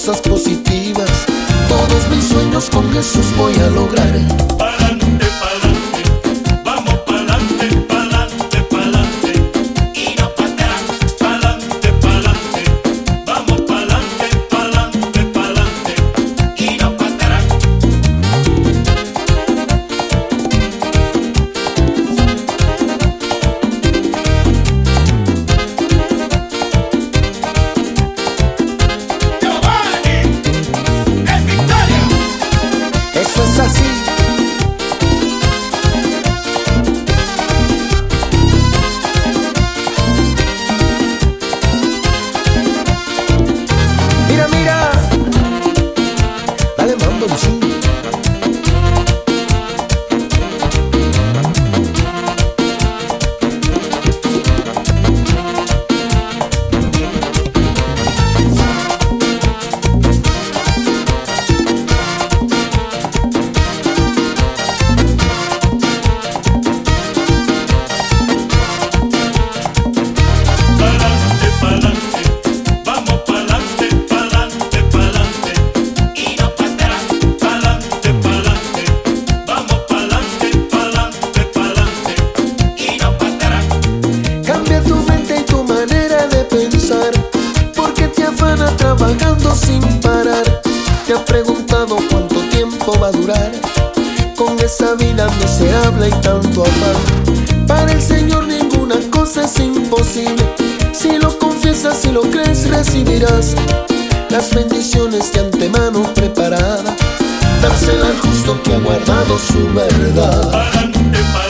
cosas positivas. Todos mis sueños con Jesús voy a lograr. Pa'lante, pa'lante, vamos pa'lante, pa'lante, pa'lante, y no pa' atrás. Pa'lante, pa'lante, vamos pa'lante, pa'lante, pa'lante, y no pa' atrás. Giovanni, es victoria. Eso es así. Mira, mira, dale mambo, sí. Pa'lante, pa'lante, vamos pa'lante, pa'lante, pa'lante, y no pa' atrás. Pa'lante, pa'lante, vamos pa'lante, pa'lante, pa'lante, y no pa' atrás. Cambia tu mente y tu manera de pensar, porque te afana trabajando sin parar. Te has preguntado cuánto tiempo va a durar con esa vida miserable y tanto afán. Para el Señor ninguna cosa es imposible. Si lo confiesas y lo crees, recibirás las bendiciones de antemano preparadas. Dársela al justo que ha guardado su verdad. Pa'lante, pa'lante.